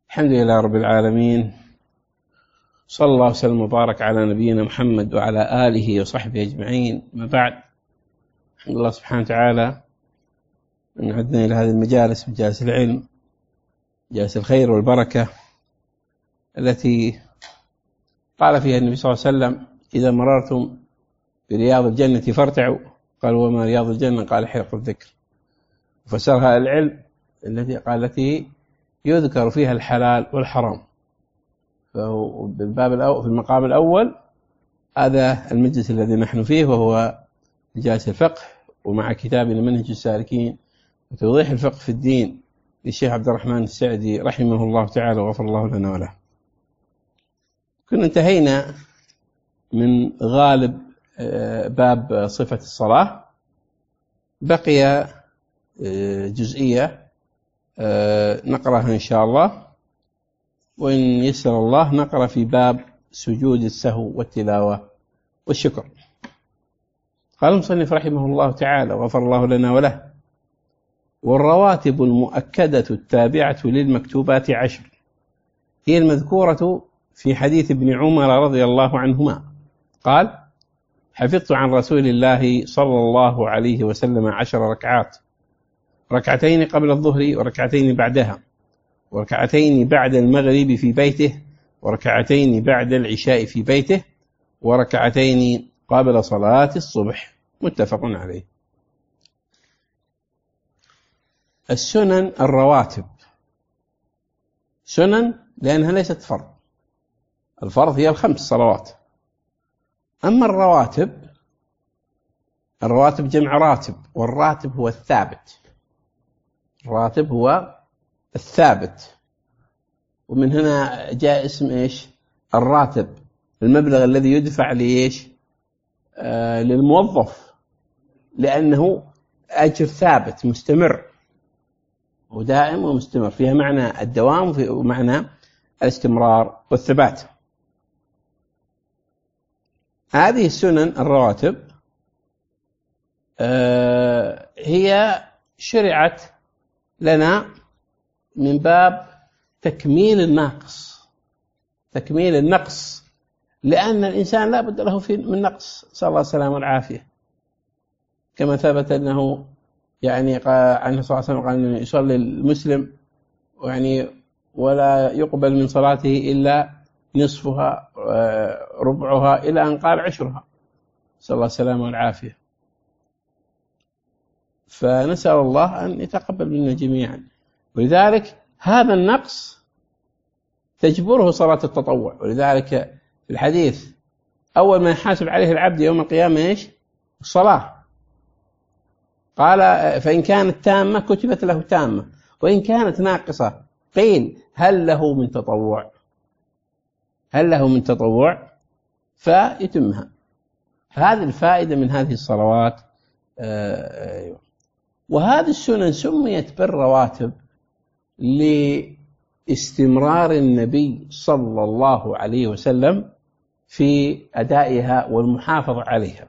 الحمد لله رب العالمين، صلى الله وسلم وبارك على نبينا محمد وعلى آله وصحبه أجمعين. ما بعد، الحمد لله سبحانه وتعالى أن عدنا إلى هذه المجالس، مجالس العلم، مجالس الخير والبركة، التي قال فيها النبي صلى الله عليه وسلم: إذا مررتم برياض الجنة فارتعوا. قال: وما رياض الجنة؟ قال: حلق الذكر. وفسرها العلم التي يذكر فيها الحلال والحرام. فهو في المقام الأول هذا المجلس الذي نحن فيه، وهو مجالس الفقه، ومع كتابنا منهج السالكين وتوضيح الفقه في الدين للشيخ عبد الرحمن السعدي رحمه الله تعالى وغفر الله لنا وله. كنا انتهينا من غالب باب صفة الصلاة، بقي جزئية نقرأها إن شاء الله، وإن يسر الله نقرأ في باب سجود السهو والتلاوة والشكر. قال المصنف رحمه الله تعالى وغفر الله لنا وله: والرواتب المؤكدة التابعة للمكتوبات 10، هي المذكورة في حديث ابن عمر رضي الله عنهما قال: حفظت عن رسول الله صلى الله عليه وسلم 10 ركعات، ركعتين قبل الظهر وركعتين بعدها، وركعتين بعد المغرب في بيته، وركعتين بعد العشاء في بيته، وركعتين قبل صلاة الصبح. متفق عليه. السنن الرواتب، سنن لأنها ليست فرض، الفرض هي ال5 صلوات. أما الرواتب جمع راتب، والراتب هو الثابت، الراتب هو الثابت، ومن هنا جاء اسم إيش؟ الراتب، المبلغ الذي يدفع لإيش؟ للموظف، لأنه أجر ثابت مستمر ودائم ومستمر، فيها معنى الدوام ومعنى الاستمرار والثبات. هذه السنن الرواتب هي شرعت لنا من باب تكميل النقص، لأن الإنسان لا بد له من نقص، صلى الله السلامة والعافية، كما ثبت أنه عنه صلى الله عليه وسلم قال: أنه يصلي المسلم ولا يقبل من صلاته إلا نصفها ربعها، إلى أن قال 10، صلى الله السلامة والعافية. فنسأل الله أن يتقبل منا جميعا. ولذلك هذا النقص تجبره صلاة التطوع. ولذلك في الحديث: أول ما يحاسب عليه العبد يوم القيامة إيش؟ الصلاة. قال: فإن كانت تامة كتبت له تامة، وإن كانت ناقصة قيل: هل له من تطوع؟ فيتمها. هذه الفائدة من هذه الصلوات. وهذه السنن سميت بالرواتب لاستمرار النبي صلى الله عليه وسلم في أدائها والمحافظة عليها.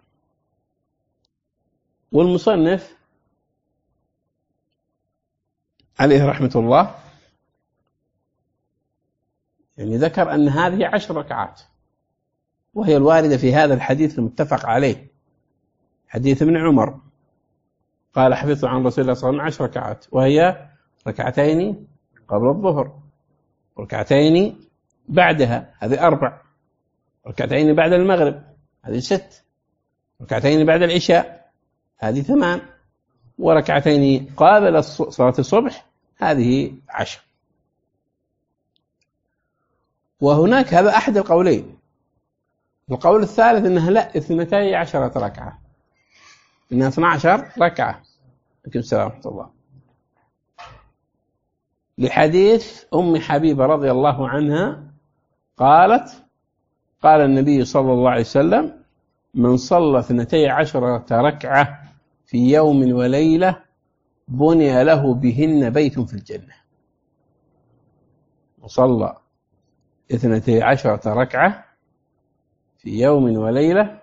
والمصنف عليه رحمة الله ذكر أن هذه 10 ركعات، وهي الواردة في هذا الحديث المتفق عليه، حديث ابن عمر قال: حفظت عن رسول الله صلى الله عليه وسلم 10 ركعات، وهي ركعتين قبل الظهر، وركعتين بعدها، هذه 4، ركعتين بعد المغرب، هذه 6، ركعتين بعد العشاء، هذه 8، وركعتين قبل صلاة الصبح، هذه 10. وهناك هذا أحد القولين. القول الثالث أنها لا، 12 ركعة، إنها 12 ركعة. عليكم السلام ورحمة الله. لحديث أم حبيبة رضي الله عنها قالت: قال النبي صلى الله عليه وسلم: من صلى 12 ركعة في يوم وليلة بني له بهن بيت في الجنة. وصلى 12 ركعة في يوم وليلة،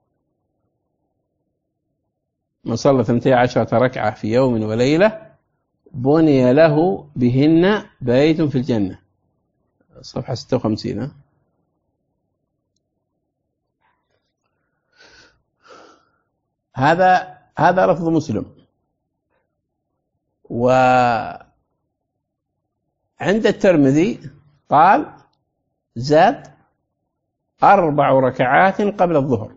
من صلى 12 ركعة في يوم وليلة بني له بهن بيت في الجنة. صفحة 56. هذا لفظ مسلم. وعند الترمذي قال زاد 4 ركعات قبل الظهر.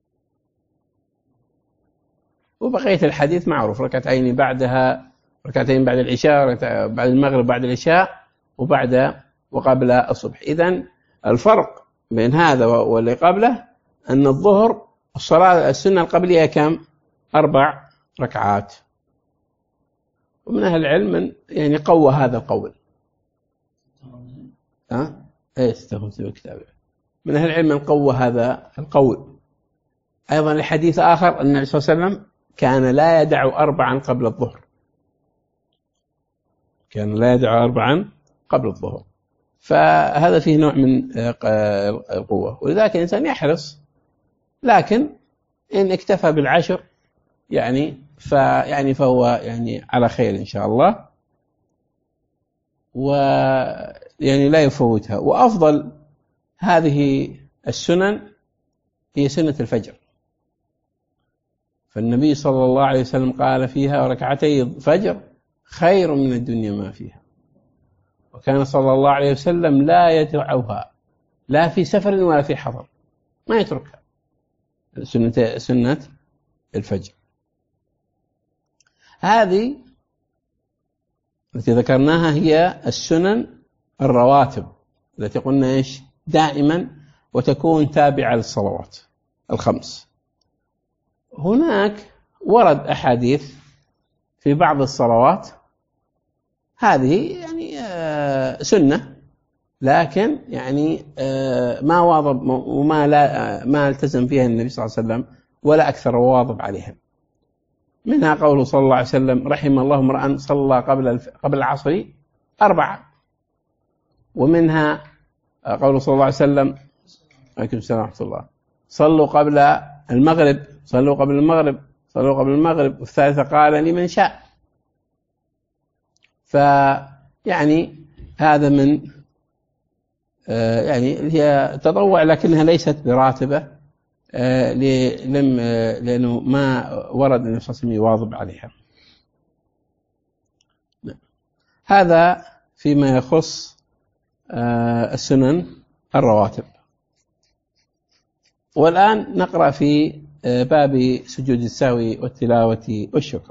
وبقية الحديث معروف، ركعتين بعدها، ركعتين بعد العشاء، بعد المغرب بعد العشاء، وقبل الصبح. إذن الفرق بين هذا واللي قبله أن الظهر الصلاة السنة القبلية كم؟ 4 ركعات. ومن أهل العلم يعني قوى هذا القول. 56 كتاب. من أهل العلم من قوى هذا القول. أيضا الحديث آخر أن النبي صلى الله عليه وسلم كان لا يدع 4 قبل الظهر. كان لا يدع 4 قبل الظهر. فهذا فيه نوع من القوة، ولذلك الإنسان يحرص، لكن إن اكتفى ب10 فهو على خير إن شاء الله، لا يفوتها. وأفضل هذه السنن هي سنة الفجر، فالنبي صلى الله عليه وسلم قال فيها: ركعتي الفجر خير من الدنيا ما فيها. وكان صلى الله عليه وسلم لا يدعوها لا في سفر ولا في حضر، ما يتركها، سنة الفجر. هذه التي ذكرناها هي السنن الرواتب التي قلنا دائما وتكون تابعة للصلوات الخمس. هناك ورد أحاديث في بعض الصلوات هذه سنة، لكن ما واظب ما التزم فيها النبي صلى الله عليه وسلم ولا أكثر واظب عليها. منها قوله صلى الله عليه وسلم: رحم الله امرأ صلى قبل العصر 4. ومنها قوله صلى الله عليه وسلم: عليكم السلام ورحمة الله، صلوا قبل المغرب، صلوا قبل المغرب، صلوا قبل المغرب. والثالثة قال: لمن شاء. هذا من هي تطوع، لكنها ليست براتبة، لأنه ما ورد النبي صلى الله عليه وسلم يواظب عليها. هذا فيما يخص السنن الرواتب. والآن نقرأ في باب سجود السهو والتلاوة والشكر.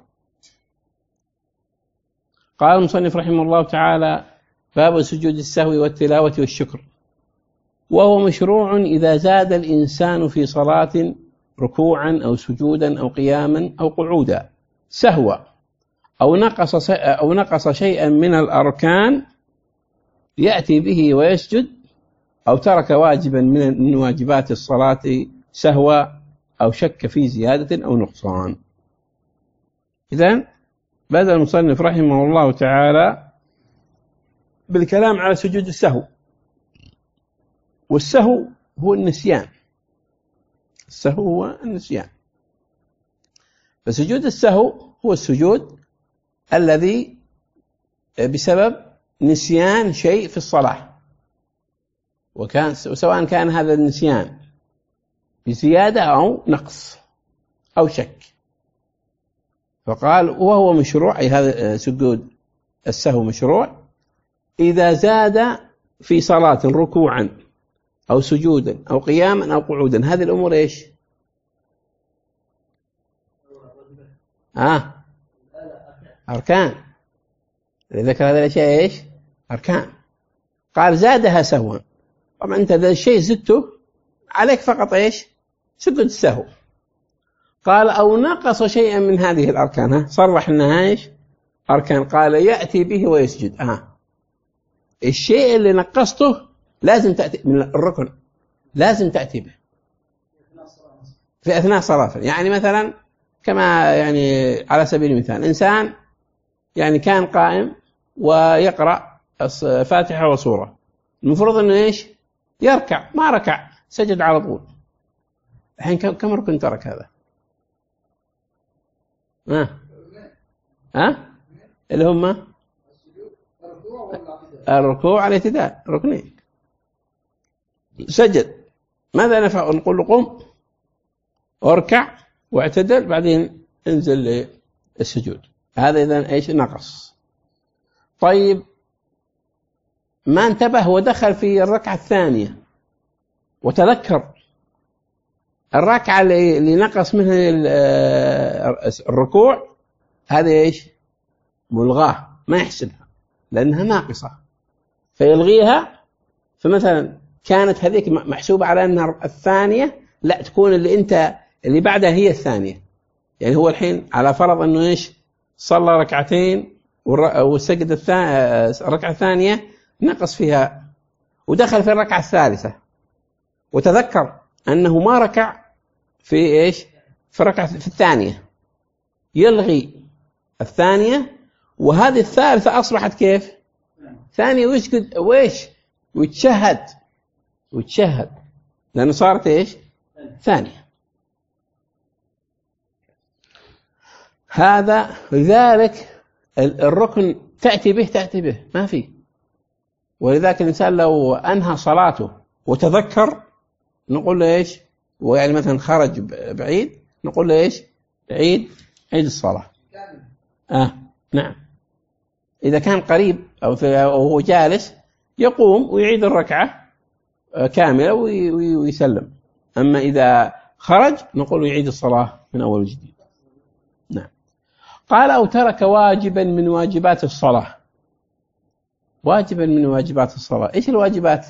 قال المصنف رحمه الله تعالى: باب سجود السهو والتلاوة والشكر. وهو مشروع إذا زاد الإنسان في صلاة ركوعا أو سجودا أو قياما أو قعودا سهوا، أو نقص شيئا من الأركان يأتي به ويسجد، أو ترك واجبا من واجبات الصلاة سهوا، أو شك في زيادة أو نقصان. إذن بدأ المصنف رحمه الله تعالى بالكلام على سجود السهو. والسهو هو النسيان. السهو هو النسيان. فسجود السهو هو السجود الذي بسبب نسيان شيء في الصلاة، وسواء كان هذا النسيان بزيادة أو نقص أو شك. فقال: وهو مشروع، أي هذا سجود السهو مشروع إذا زاد في صلاة ركوعا أو سجودا أو قياما أو قعودا. هذه الأمور أركان. ذكر هذا الأشياء أركان. قال: زادها سهوا. طبعا أنت ذا الشيء زدته عليك فقط سجود السهو. قال: أو نقص شيئا من هذه الأركان. صرح أنها أركان. قال: يأتي به ويسجد. الشيء اللي نقصته لازم تأتي من الركن، لازم تأتي به في أثناء صلاة. مثلا كما على سبيل المثال، إنسان كان قائم ويقرأ فاتحة وسورة، المفروض أنه يركع، ما ركع، سجد على طول. الحين كم ركن ترك هذا؟ اللي هم الركوع والاعتدال، الركوع والاعتدال ركنين. سجد، ماذا نفعل؟ نقول له قم واركع واعتدل، بعدين انزل للسجود. هذا إذن إيش؟ نقص. طيب ما انتبه ودخل في الركعة الثانية وتذكر الركعة اللي نقص منها الركوع، هذا إيش؟ ملغاه، ما يحسبها لأنها ناقصة فيلغيها. فمثلا كانت هذيك محسوبة على أنها الثانية، لا تكون اللي بعدها هي الثانية. يعني هو الحين على فرض أنه إيش؟ صلى ركعتين وسجد الركعة الثانية نقص فيها، ودخل في الركعة الثالثة وتذكر أنه ما ركع في إيش؟ في الركعة في الثانية، يلغي الثانية، وهذه الثالثة أصبحت كيف؟ ثانية، ويسجد وإيش؟ ويتشهد لأنه صارت إيش؟ ثانية. هذا لذلك الركن تأتي به ما فيه. ولذلك الإنسان لو أنهى صلاته وتذكر نقول له إيش؟ ويعني مثلا خرج بعيد نقول له إيش؟ عيد الصلاة. نعم. إذا كان قريب أو هو جالس يقوم ويعيد الركعة كاملة ويسلم. أما إذا خرج نقول له يعيد الصلاة من أول وجديد. نعم. قال أو ترك واجبا من واجبات الصلاة. واجبا من واجبات الصلاة، إيش الواجبات؟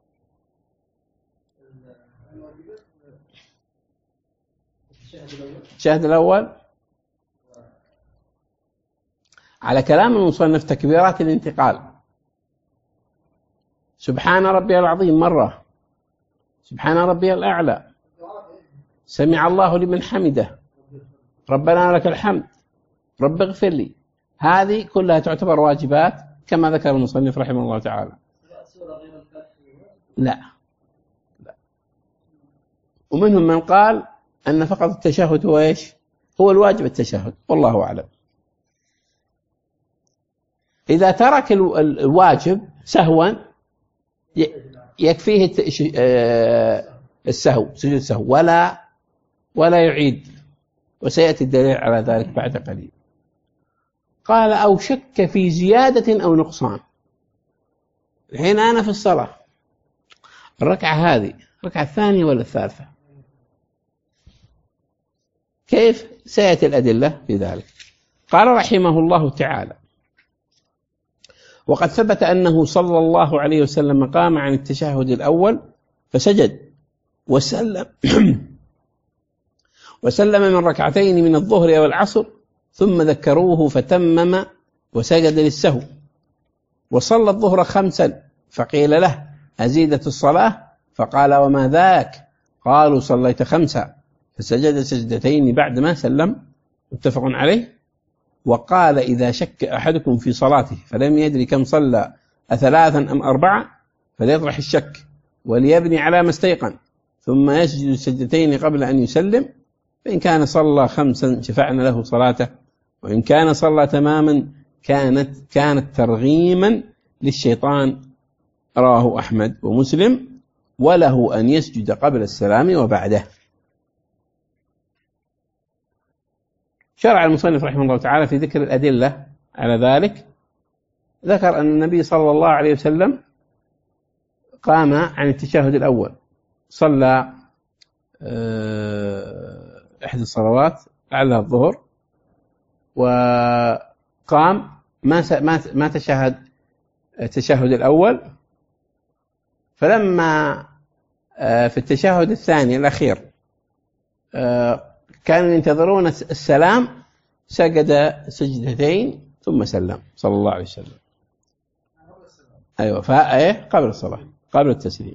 الشهد الأول على كلام المصنف تكبيرات الانتقال. سبحان ربي العظيم مرة، سبحان ربي الأعلى، سمع الله لمن حمده، ربنا لك الحمد، رب اغفر لي. هذه كلها تعتبر واجبات كما ذكر المصنف رحمه الله تعالى. لا. ومنهم من قال أن فقط التشهد هو إيش؟ هو الواجب التشهد، والله أعلم. إذا ترك الواجب سهوا يكفيه السهو، سجود السهو، ولا يعيد، وسيأتي الدليل على ذلك بعد قليل. قال أو شك في زيادة أو نقصان. الحين أنا في الصلاة، الركعة هذه الركعة الثانية ولا الثالثة؟ كيف؟ سيأتي الأدلة في ذلك. قال رحمه الله تعالى وقد ثبت أنه صلى الله عليه وسلم قام عن التشهد الأول فسجد وسلم من ركعتين من الظهر أو العصر، ثم ذكروه فتمم وسجد للسهو، وصلى الظهر 5 فقيل له أزيدت الصلاة؟ فقال وما ذاك؟ قالوا صليت 5 فسجد سجدتين بعد ما سلم، متفق عليه. وقال إذا شك أحدكم في صلاته فلم يدري كم صلى 3 أم 4 فليطرح الشك وليبني على ما استيقن، ثم يسجد سجدتين قبل أن يسلم، فإن كان صلى 5 شفعنا له صلاته، وإن كان صلى تماما كانت ترغيما للشيطان. رواه أحمد ومسلم. وله أن يسجد قبل السلام وبعده. شرع المصنف رحمه الله تعالى في ذكر الأدلة على ذلك. ذكر أن النبي صلى الله عليه وسلم قام عن التشهد الأول، صلى إحدى الصلوات لعلها الظهر، وقام ما تشهد التشهد الأول، فلما في التشهد الثاني الأخير كانوا ينتظرون السلام سجد سجدتين ثم سلم صلى الله عليه وسلم. أيوة، قبل الصلاة، قبل التسليم.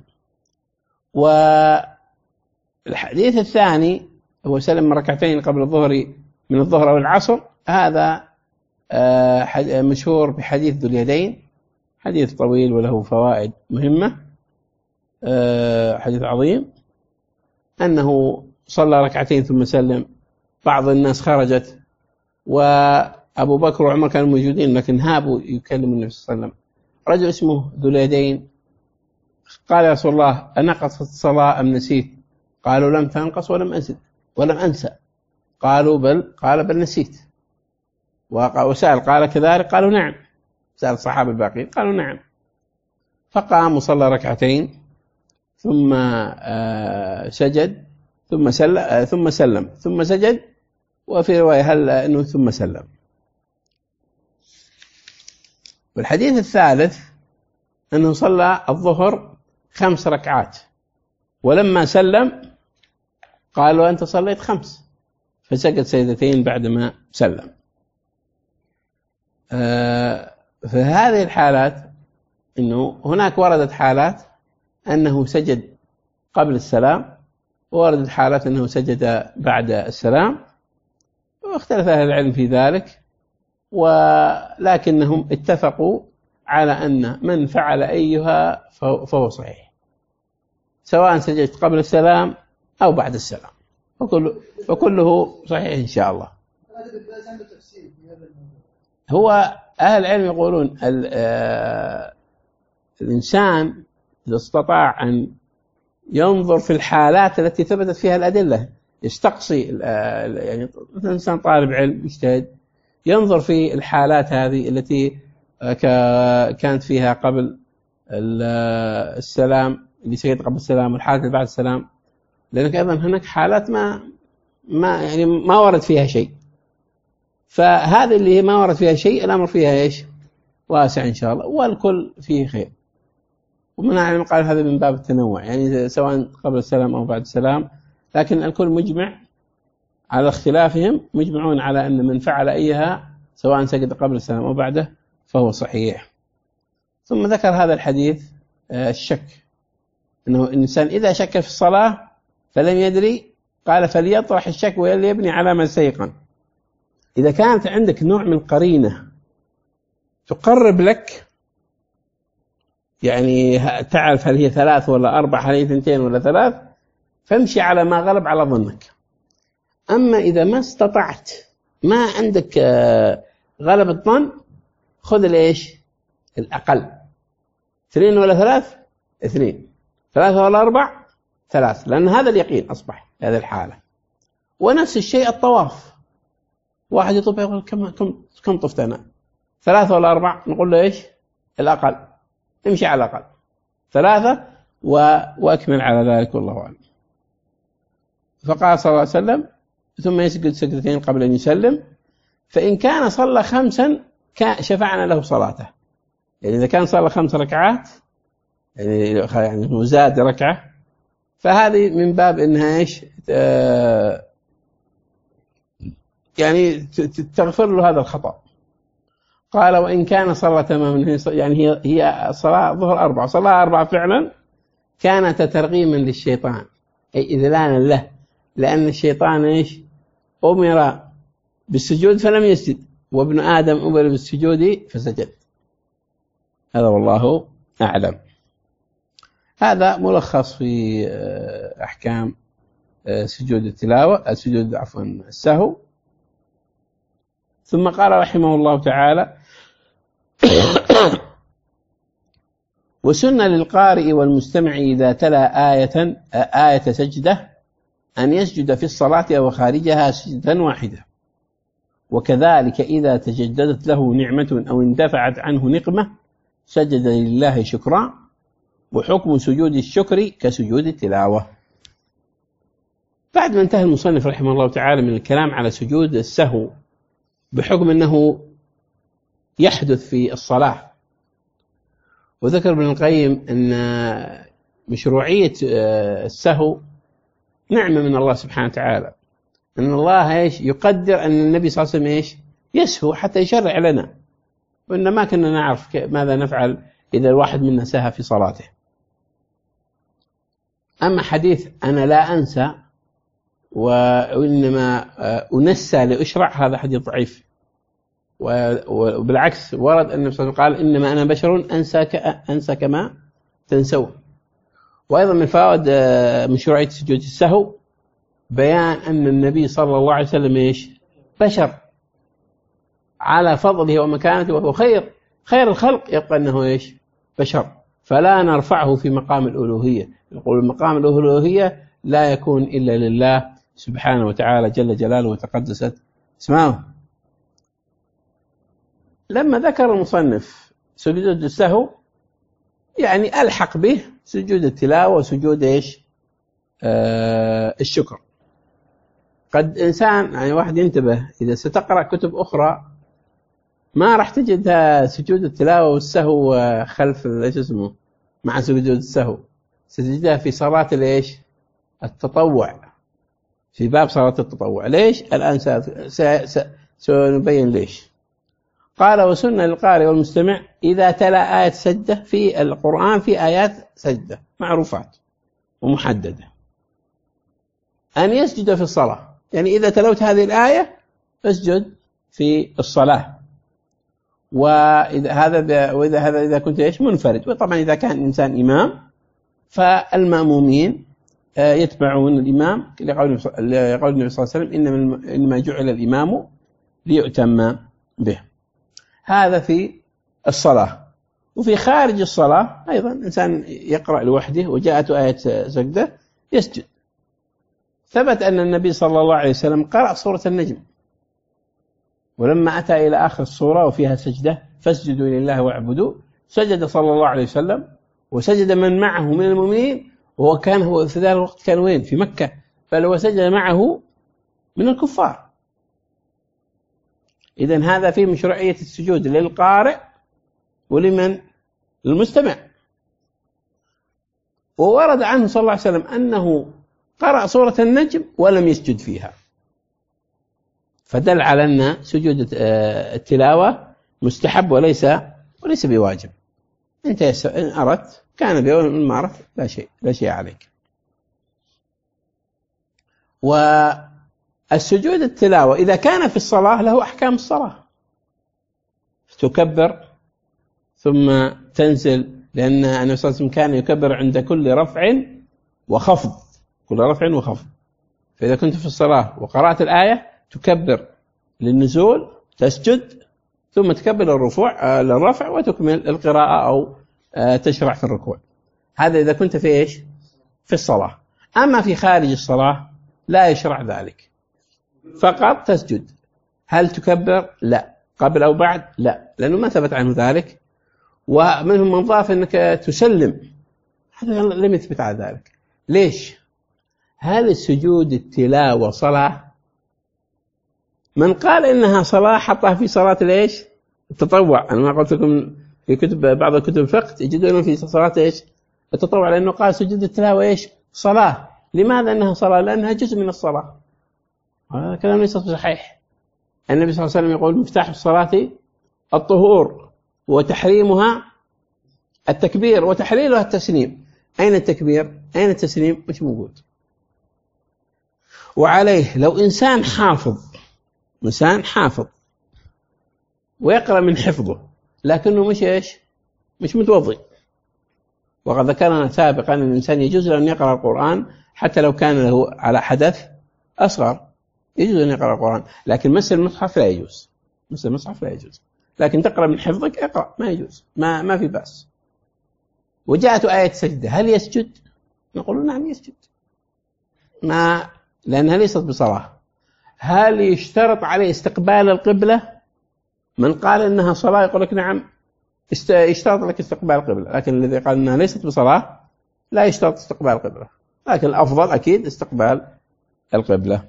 والحديث الثاني هو سلم ركعتين قبل الظهر من الظهر أو العصر، هذا مشهور بحديث ذو اليدين، حديث طويل وله فوائد مهمة، حديث عظيم، أنه صلى ركعتين ثم سلم. بعض الناس خرجت وأبو بكر وعمر كانوا موجودين، لكن هابوا يكلم النبي صلى الله عليه وسلم. رجل اسمه ذو اليدين قال يا رسول الله أنقصت الصلاة أم نسيت؟ قالوا لم تنقص ولم أنسى. قال بل نسيت. وسأل قال كذلك؟ قالوا نعم. سأل الصحابة الباقين قالوا نعم. فقام وصلى ركعتين ثم سجد ثم سلم ثم سجد، وفي رواية أنه ثم سلم. والحديث الثالث أنه صلى الظهر 5 ركعات، ولما سلم قالوا أنت صليت 5، فسجد سجدتين بعدما سلم. في هذه الحالات أنه هناك وردت حالات أنه سجد قبل السلام، ووردت حالات أنه سجد بعد السلام، واختلف أهل العلم في ذلك، ولكنهم اتفقوا على أن من فعل أيها فهو صحيح، سواء سجدت قبل السلام أو بعد السلام، وكله صحيح إن شاء الله. هو أهل العلم يقولون الإنسان إذا استطاع أن ينظر في الحالات التي ثبتت فيها الأدلة، يستقصي، يعني مثل إنسان طالب علم يجتهد ينظر في الحالات هذه التي كانت فيها قبل السلام، اللي سجد قبل السلام، والحالات اللي بعد السلام، لأنك أيضا هناك حالات ما ورد فيها شيء، فهذه اللي ما ورد فيها شيء الأمر فيها إيش؟ واسع إن شاء الله، والكل فيه خير. ومن العلم قال هذا من باب التنوع، يعني سواء قبل السلام أو بعد السلام، لكن الكل مجمع على اختلافهم، مجمعون على أن من فعل أيها سواء سجد قبل السلام أو بعده فهو صحيح. ثم ذكر هذا الحديث الشك، أنه الإنسان إذا شك في الصلاة فلم يدري، قال فليطرح الشك وليبني على ما سيقن. إذا كانت عندك نوع من قرينة تقرب لك، يعني تعرف هل هي 3 ولا 4، هل هي 2 ولا 3، فامشي على ما غلب على ظنك. أما إذا ما استطعت، ما عندك غلب الظن، خذ الإيش؟ الأقل، 2 ولا 3، 2، 3 ولا 4، 3، لأن هذا اليقين أصبح في هذه الحالة. ونفس الشيء الطواف، واحد يطوف يقول كم طفت أنا؟ 3 ولا 4؟ نقول له إيش؟ الأقل، امشي على الأقل 3 وأكمل على ذلك، والله أعلم. فقال صلى الله عليه وسلم ثم يسجد سجدتين قبل أن يسلم، فإن كان صلى 5 شفعنا له صلاته. يعني إذا كان صلى 5 ركعات يعني زاد ركعة، فهذه من باب إنها إيش؟ يعني تغفر له هذا الخطأ. قال وإن كان صلى تماما، يعني هي صلاة ظهر 4، صلاة 4 فعلا، كانت ترغيما للشيطان، أي إذلالا له، لأن الشيطان إيش؟ أمر بالسجود فلم يسجد، وابن آدم أمر بالسجود فسجد. هذا والله أعلم. هذا ملخص في أحكام سجود التلاوة، سجود عفوا السهو. ثم قال رحمه الله تعالى وسن للقارئ والمستمع إذا تلا آية سجدة أن يسجد في الصلاة أو خارجها سجدة واحدة، وكذلك إذا تجددت له نعمة أو اندفعت عنه نقمة سجد لله شكرا، وحكم سجود الشكر كسجود التلاوة. بعد ما انتهى المصنف رحمه الله تعالى من الكلام على سجود السهو بحكم أنه يحدث في الصلاة، وذكر ابن القيم أن مشروعية السهو نعمة من الله سبحانه وتعالى، أن الله إيش يقدر أن النبي صلى الله عليه وسلم إيش يسهو حتى يشرع لنا، وإن ما كنا نعرف ماذا نفعل إذا الواحد منا سهى في صلاته. أما حديث أنا لا أنسى وإنما أنسى لأشرع، هذا حديث ضعيف، وبالعكس ورد أن النبي صلى الله عليه وسلم قال إنما أنا بشر أنسى كما تنسون. وأيضا من فوائد مشروعية سجود السهو بيان أن النبي صلى الله عليه وسلم إيش بشر على فضله ومكانته، وهو خير الخلق، يبقى أنه إيش بشر، فلا نرفعه في مقام الألوهية. يقول مقام الألوهية لا يكون إلا لله سبحانه وتعالى جل جلاله وتقدست اسمه. لما ذكر المصنف سجود السهو يعني ألحق به سجود التلاوة وسجود الشكر. قد إنسان يعني واحد ينتبه إذا ستقرأ كتب أخرى ما راح تجد سجود التلاوة والسهو خلف ايش اسمه مع سجود السهو، ستجدها في صلاة التطوع، في باب صلاة التطوع. ليش؟ الآن سنبين ليش. قال وسنة للقارئ والمستمع إذا تلا آية سجدة في القرآن، في آيات سجدة معروفات ومحددة، أن يسجد في الصلاة. يعني إذا تلوت هذه الآية اسجد في الصلاة. وإذا كنت منفرد. وطبعا إذا كان الإنسان إمام فالمأمومين يتبعون الإمام لقول النبي صلى الله عليه وسلم إنما جعل الإمام ليؤتم به. هذا في الصلاة. وفي خارج الصلاة أيضا إنسان يقرأ لوحده وجاءته آية سجدة يسجد. ثبت أن النبي صلى الله عليه وسلم قرأ سورة النجم، ولما أتى إلى آخر السورة وفيها سجدة فاسجدوا لله واعبدوا، سجد صلى الله عليه وسلم وسجد من معه من المؤمنين، وهو في ذلك الوقت كان وين؟ في مكة، بل هو سجد معه من الكفار. إذن هذا فيه مشروعية السجود للقارئ ولمن؟ للمستمع. وورد عنه صلى الله عليه وسلم أنه قرأ سورة النجم ولم يسجد فيها، فدل على أن سجود التلاوة مستحب وليس بواجب. أنت إن أردت كان بيوم، من ما أردت لا شيء عليك. والسجود التلاوة إذا كان في الصلاة له أحكام الصلاة، تكبر ثم تنزل، لأن النبي صلى الله عليه وسلم كان يكبر عند كل رفع وخفض، كل رفع وخفض. فإذا كنت في الصلاة وقرأت الآية تكبر للنزول، تسجد، ثم تكبر للرفع وتكمل القراءة أو تشرع في الركوع. هذا إذا كنت في في الصلاة. أما في خارج الصلاة لا يشرع ذلك، فقط تسجد. هل تكبر؟ لا. قبل أو بعد؟ لا، لأنه ما ثبت عنه ذلك. ومنهم من ضاف أنك تسلم، هذا لم يثبت على ذلك. ليش؟ هل السجود التلاوة صلاة؟ من قال إنها صلاة حطها في صلاة التطوع. أنا ما قلت لكم في بعض كتب الفقه تجدون في صلاة التطوع، لأنه قال سجود التلاوة صلاة. لماذا أنها صلاة؟ لأنها جزء من الصلاة. هذا كلام ليس صحيح. النبي صلى الله عليه وسلم يقول مفتاح الصلاة الطهور وتحريمها التكبير وتحليلها التسليم. أين التكبير؟ أين التسليم؟ مش موجود. وعليه لو إنسان حافظ ويقرأ من حفظه لكنه مش متوضئ. وقد ذكرنا سابقا أن الإنسان يجوز له أن يقرأ القرآن حتى لو كان له على حدث أصغر، يجوز أن يقرأ القرآن، لكن مس المصحف لا يجوز. لكن تقرأ من حفظك اقرأ، ما يجوز، ما في بأس. وجاءت آية سجدة، هل يسجد؟ نقول نعم يسجد، لأنها ليست بصلاة. هل يشترط عليه استقبال القبلة؟ من قال إنها صلاة يقول لك نعم يشترط لك استقبال القبلة، لكن الذي قال إنها ليست بصلاة لا يشترط استقبال القبلة، لكن الأفضل أكيد استقبال القبلة.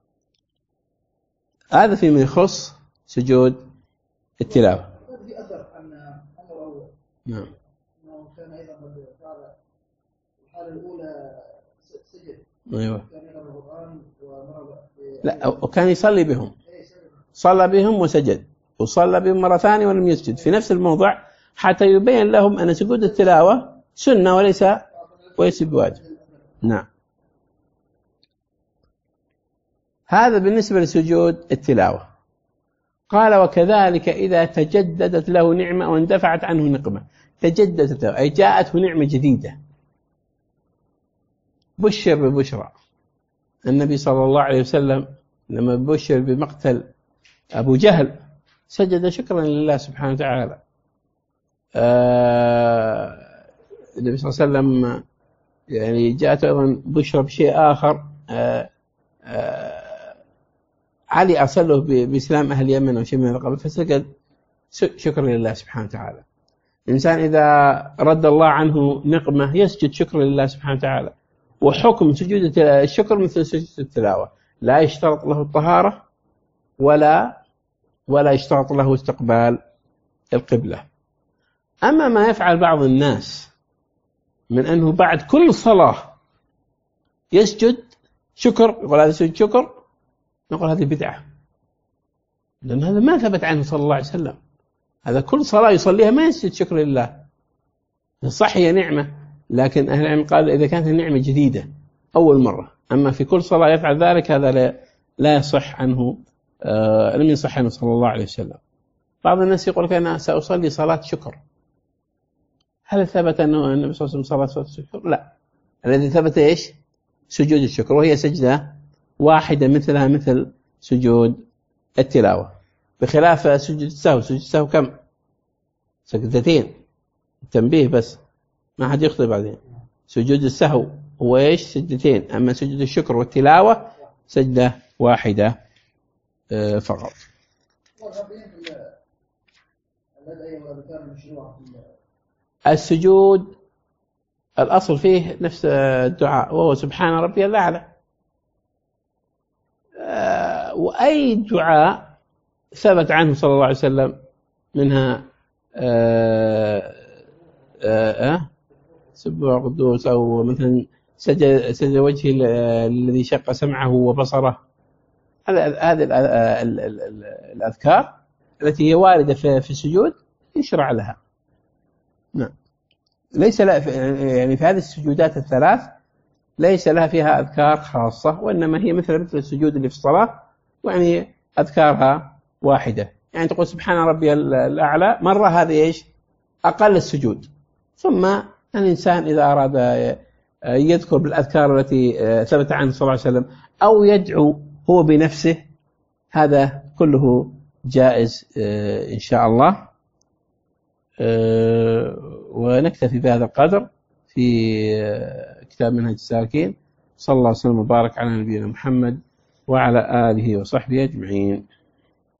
هذا فيما يخص سجود التلاوة. في أثر أن عمر نعم أنه كان أيضا قال الحالة الأولى سجد. أيوة. كان يقرأ القرآن لا، وكان يصلي بهم، صلى بهم وسجد، وصلى بهم مرة ثانية ولم يسجد في نفس الموضع، حتى يبين لهم أن سجود التلاوة سنة وليس بواجب. نعم. هذا بالنسبة لسجود التلاوة. قال وكذلك إذا تجددت له نعمة واندفعت عنه نقمة. تجددت له أي جاءته نعمة جديدة. بشر ببشرى. النبي صلى الله عليه وسلم لما بشر بمقتل أبو جهل سجد شكرا لله سبحانه وتعالى. النبي صلى الله عليه وسلم يعني جاءت أيضا بشرى بشيء آخر. علي أرسل له بإسلام أهل اليمن أو شيء من هذا القبيل، فسجد شكر لله سبحانه وتعالى. الإنسان إذا رد الله عنه نقمة يسجد شكر لله سبحانه وتعالى. وحكم سجود الشكر مثل سجود التلاوة، لا يشترط له الطهارة ولا يشترط له استقبال القبلة. أما ما يفعل بعض الناس من أنه بعد كل صلاة يسجد شكر، يقول هذا سجود شكر، نقول هذه بدعة، لأن هذا ما ثبت عنه صلى الله عليه وسلم. هذا كل صلاة يصليها ما يسجد شكر لله. صح هي نعمة، لكن أهل العلم قال إذا كانت النعمة جديدة أول مرة. أما في كل صلاة يفعل ذلك هذا لا يصح عنه، لم يصح عنه صلى الله عليه وسلم. بعض الناس يقول لك أنا سأصلي صلاة شكر. هل ثبت أنه النبي صلى الله عليه وسلم صلى صلاة الشكر؟ لا، الذي ثبت إيش؟ سجود الشكر، وهي سجدة واحدة مثلها مثل سجود التلاوة، بخلاف سجود السهو. سجود السهو كم؟ سجدتين، تنبيه بس ما حد يخطئ بعدين. سجود السهو هو إيش؟ سجدتين. أما سجود الشكر والتلاوة سجدة واحدة فقط. السجود الأصل فيه نفس الدعاء، وهو سبحان ربي الأعلى. وأي دعاء ثبت عنه صلى الله عليه وسلم، منها سبح القدوس، أو مثلا سجد وجهه الذي شق سمعه وبصره. هذه الأذكار التي هي واردة في السجود يشرع لها. نعم، ليس يعني في هذه السجودات الثلاث ليس لها فيها أذكار خاصة، وإنما هي مثل السجود اللي في الصلاة، يعني أذكارها واحدة. يعني تقول سبحان ربي الأعلى مرة، هذه إيش؟ أقل السجود. ثم الإنسان إذا أراد يذكر بالأذكار التي ثبت عنه صلى الله عليه وسلم، أو يدعو هو بنفسه، هذا كله جائز إن شاء الله. ونكتفي بهذا القدر في كتاب منهج السالكين. صلى الله وسلم وبارك على نبينا محمد وعلى آله وصحبه أجمعين.